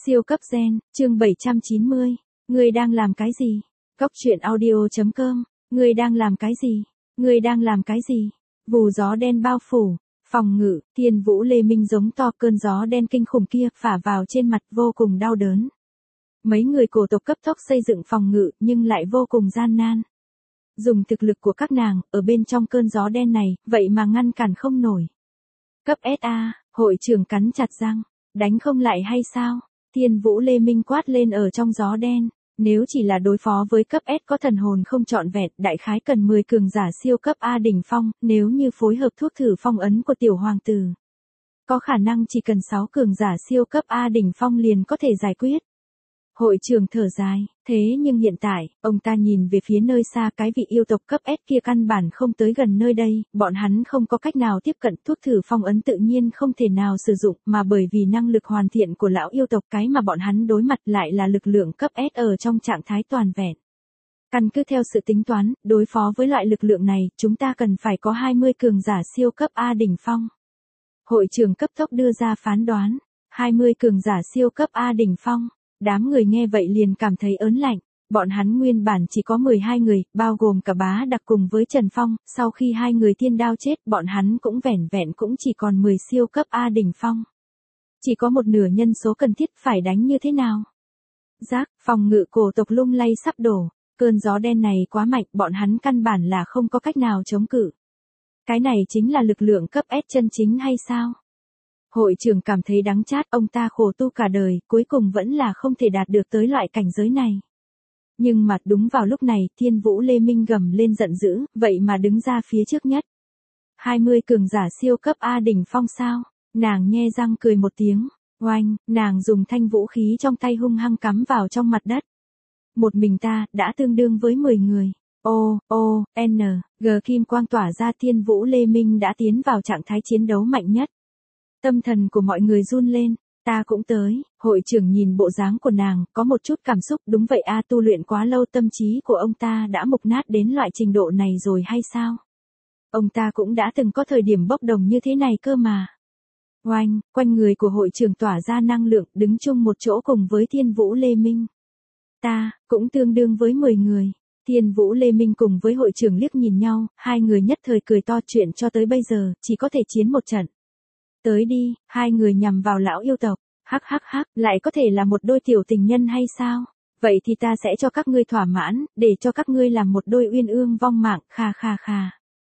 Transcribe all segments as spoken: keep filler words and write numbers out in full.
Siêu cấp gen, chương bảy trăm chín mươi. Ngươi đang làm cái gì? Cốc truyện audio chấm com. Ngươi đang làm cái gì? Ngươi đang làm cái gì? Vù gió đen bao phủ, phòng ngự, Thiên Vũ Lê Minh giống to, cơn gió đen kinh khủng kia phả vào trên mặt vô cùng đau đớn. Mấy người cổ tộc cấp tốc xây dựng phòng ngự nhưng lại vô cùng gian nan. Dùng thực lực của các nàng, ở bên trong cơn gió đen này, vậy mà ngăn cản không nổi. Cấp ét a, hội trưởng cắn chặt răng, đánh không lại hay sao? Thiên Vũ Lê Minh quát lên ở trong gió đen, nếu chỉ là đối phó với cấp S có thần hồn không trọn vẹn, đại khái cần mười cường giả siêu cấp A đỉnh phong, nếu như phối hợp thuốc thử phong ấn của tiểu hoàng tử. Có khả năng chỉ cần sáu cường giả siêu cấp A đỉnh phong liền có thể giải quyết. Hội trưởng thở dài, thế nhưng hiện tại, ông ta nhìn về phía nơi xa, cái vị yêu tộc cấp S kia căn bản không tới gần nơi đây, bọn hắn không có cách nào tiếp cận, thuốc thử phong ấn tự nhiên không thể nào sử dụng, mà bởi vì năng lực hoàn thiện của lão yêu tộc, cái mà bọn hắn đối mặt lại là lực lượng cấp S ở trong trạng thái toàn vẹn. Căn cứ theo sự tính toán, đối phó với loại lực lượng này, chúng ta cần phải có hai mươi cường giả siêu cấp A đỉnh phong. Hội trưởng cấp tốc đưa ra phán đoán, hai mươi cường giả siêu cấp A đỉnh phong. Đám người nghe vậy liền cảm thấy ớn lạnh, bọn hắn nguyên bản chỉ có mười hai người, bao gồm cả Bá Đặc cùng với Trần Phong, sau khi hai người tiên đao chết, bọn hắn cũng vẻn vẹn cũng chỉ còn mười siêu cấp A đỉnh phong. Chỉ có một nửa nhân số cần thiết, phải đánh như thế nào? Giác, phòng ngự cổ tộc lung lay sắp đổ, cơn gió đen này quá mạnh, bọn hắn căn bản là không có cách nào chống cự. Cái này chính là lực lượng cấp S chân chính hay sao? Hội trưởng cảm thấy đắng chát, ông ta khổ tu cả đời, cuối cùng vẫn là không thể đạt được tới loại cảnh giới này. Nhưng mà đúng vào lúc này, Thiên Vũ Lê Minh gầm lên giận dữ, vậy mà đứng ra phía trước nhất. hai mươi cường giả siêu cấp A đỉnh phong sao? Nàng nhe răng cười một tiếng, oanh, nàng dùng thanh vũ khí trong tay hung hăng cắm vào trong mặt đất. Một mình ta, đã tương đương với mười người. O, O, N, G kim quang tỏa ra, Thiên Vũ Lê Minh đã tiến vào trạng thái chiến đấu mạnh nhất. Tâm thần của mọi người run lên, ta cũng tới, hội trưởng nhìn bộ dáng của nàng, có một chút cảm xúc, đúng vậy a, tu luyện quá lâu tâm trí của ông ta đã mục nát đến loại trình độ này rồi hay sao? Ông ta cũng đã từng có thời điểm bốc đồng như thế này cơ mà. Oanh, quanh người của hội trưởng tỏa ra năng lượng, đứng chung một chỗ cùng với Thiên Vũ Lê Minh. Ta, cũng tương đương với mười người. Thiên Vũ Lê Minh cùng với hội trưởng liếc nhìn nhau, hai người nhất thời cười to, chuyện cho tới bây giờ, chỉ có thể chiến một trận. Tới đi, hai người nhằm vào lão yêu tộc, hắc hắc hắc, lại có thể là một đôi tiểu tình nhân hay sao? Vậy thì ta sẽ cho các ngươi thỏa mãn, để cho các ngươi làm một đôi uyên ương vong mạng, kha kha kha.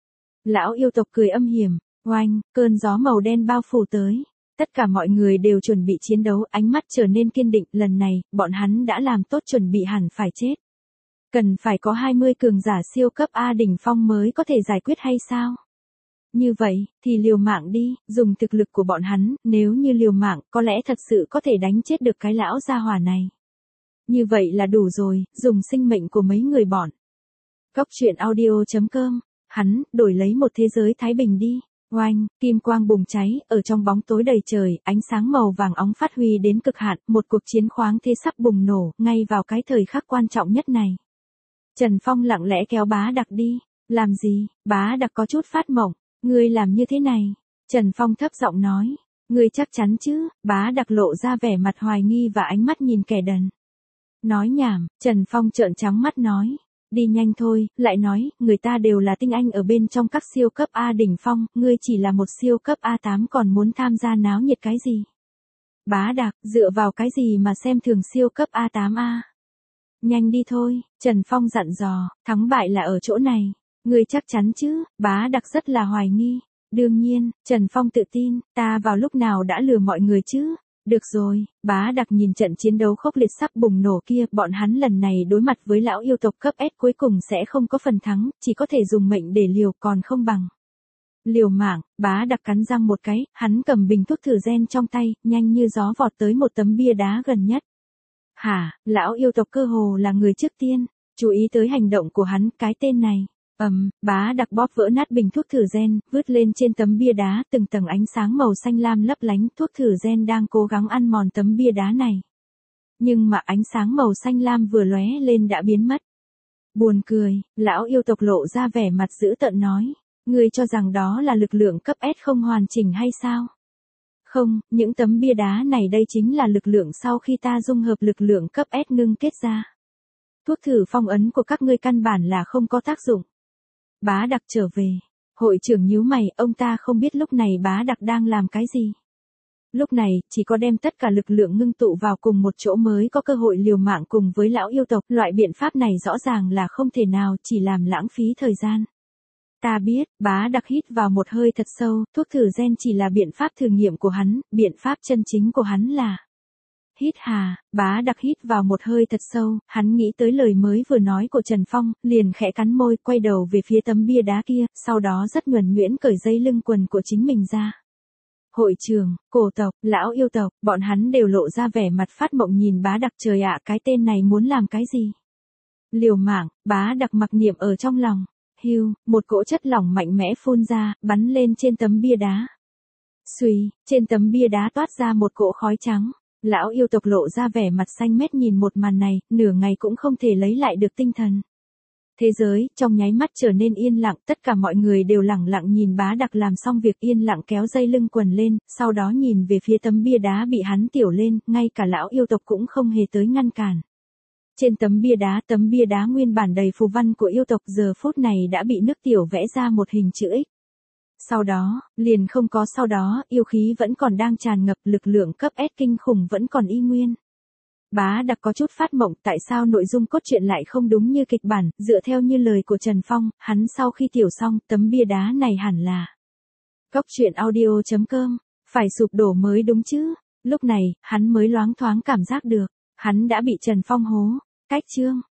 Lão yêu tộc cười âm hiểm, oanh, cơn gió màu đen bao phủ tới. Tất cả mọi người đều chuẩn bị chiến đấu, ánh mắt trở nên kiên định, lần này, bọn hắn đã làm tốt chuẩn bị hẳn phải chết. Cần phải có hai mươi cường giả siêu cấp A đỉnh phong mới có thể giải quyết hay sao? Như vậy, thì liều mạng đi, dùng thực lực của bọn hắn, nếu như liều mạng, có lẽ thật sự có thể đánh chết được cái lão gia hỏa này. Như vậy là đủ rồi, dùng sinh mệnh của mấy người bọn. Cốc truyện audio chấm com, hắn, đổi lấy một thế giới thái bình đi. Oanh, kim quang bùng cháy, ở trong bóng tối đầy trời, ánh sáng màu vàng óng phát huy đến cực hạn, một cuộc chiến khoáng thế sắp bùng nổ, ngay vào cái thời khắc quan trọng nhất này. Trần Phong lặng lẽ kéo Bá Đặc đi, làm gì? Bá Đặc có chút phát mộng. Ngươi làm như thế này, Trần Phong thấp giọng nói, ngươi chắc chắn chứ? Bá Đặc lộ ra vẻ mặt hoài nghi và ánh mắt nhìn kẻ đần. Nói nhảm, Trần Phong trợn trắng mắt nói, đi nhanh thôi, lại nói, người ta đều là tinh anh ở bên trong các siêu cấp A đỉnh phong, ngươi chỉ là một siêu cấp A tám còn muốn tham gia náo nhiệt cái gì? Bá Đặc, dựa vào cái gì mà xem thường siêu cấp A tám a? Nhanh đi thôi, Trần Phong dặn dò, thắng bại là ở chỗ này. Ngươi chắc chắn chứ? Bá Đặc rất là hoài nghi. Đương nhiên, Trần Phong tự tin, ta vào lúc nào đã lừa mọi người chứ? Được rồi, Bá Đặc nhìn trận chiến đấu khốc liệt sắp bùng nổ kia, bọn hắn lần này đối mặt với lão yêu tộc cấp S cuối cùng sẽ không có phần thắng, chỉ có thể dùng mệnh để liều, còn không bằng. Liều mạng, Bá Đặc cắn răng một cái, hắn cầm bình thuốc thử gen trong tay, nhanh như gió vọt tới một tấm bia đá gần nhất. Hả, lão yêu tộc cơ hồ là người trước tiên, chú ý tới hành động của hắn, cái tên này. Ầm, um, Bá Đặc bóp vỡ nát bình thuốc thử gen, vứt lên trên tấm bia đá, từng tầng ánh sáng màu xanh lam lấp lánh, thuốc thử gen đang cố gắng ăn mòn tấm bia đá này. Nhưng mà ánh sáng màu xanh lam vừa lóe lên đã biến mất. Buồn cười, lão yêu tộc lộ ra vẻ mặt dữ tợn nói, ngươi cho rằng đó là lực lượng cấp S không hoàn chỉnh hay sao? Không, những tấm bia đá này đây chính là lực lượng sau khi ta dung hợp lực lượng cấp S ngưng kết ra. Thuốc thử phong ấn của các ngươi căn bản là không có tác dụng. Bá Đặc trở về. Hội trưởng nhíu mày, ông ta không biết lúc này Bá Đặc đang làm cái gì. Lúc này, chỉ có đem tất cả lực lượng ngưng tụ vào cùng một chỗ mới có cơ hội liều mạng cùng với lão yêu tộc. Loại biện pháp này rõ ràng là không thể nào, chỉ làm lãng phí thời gian. Ta biết, Bá Đặc hít vào một hơi thật sâu, thuốc thử gen chỉ là biện pháp thử nghiệm của hắn, biện pháp chân chính của hắn là... Hít hà, Bá Đặc hít vào một hơi thật sâu, hắn nghĩ tới lời mới vừa nói của Trần Phong, liền khẽ cắn môi, quay đầu về phía tấm bia đá kia, sau đó rất nhuần nhuyễn cởi dây lưng quần của chính mình ra. Hội trưởng, cổ tộc, lão yêu tộc, bọn hắn đều lộ ra vẻ mặt phát mộng nhìn Bá Đặc. Trời ạ, cái tên này muốn làm cái gì? Liều mạng, Bá Đặc mặc niệm ở trong lòng. Hưu, một cỗ chất lỏng mạnh mẽ phun ra, bắn lên trên tấm bia đá. Xuy, trên tấm bia đá toát ra một cỗ khói trắng. Lão yêu tộc lộ ra vẻ mặt xanh mét nhìn một màn này, nửa ngày cũng không thể lấy lại được tinh thần. Thế giới, trong nháy mắt trở nên yên lặng, tất cả mọi người đều lẳng lặng nhìn Bá Đặc làm xong việc yên lặng kéo dây lưng quần lên, sau đó nhìn về phía tấm bia đá bị hắn tiểu lên, ngay cả lão yêu tộc cũng không hề tới ngăn cản. Trên tấm bia đá, tấm bia đá nguyên bản đầy phù văn của yêu tộc giờ phút này đã bị nước tiểu vẽ ra một hình chữ X. Sau đó, liền không có sau đó, yêu khí vẫn còn đang tràn ngập, lực lượng cấp S kinh khủng vẫn còn y nguyên. Bá Đặc có chút phát mộng, tại sao nội dung cốt truyện lại không đúng như kịch bản, dựa theo như lời của Trần Phong, hắn sau khi tiểu xong, tấm bia đá này hẳn là Cốc truyện audio chấm com, phải sụp đổ mới đúng chứ. Lúc này, hắn mới loáng thoáng cảm giác được, hắn đã bị Trần Phong hố. Cách chương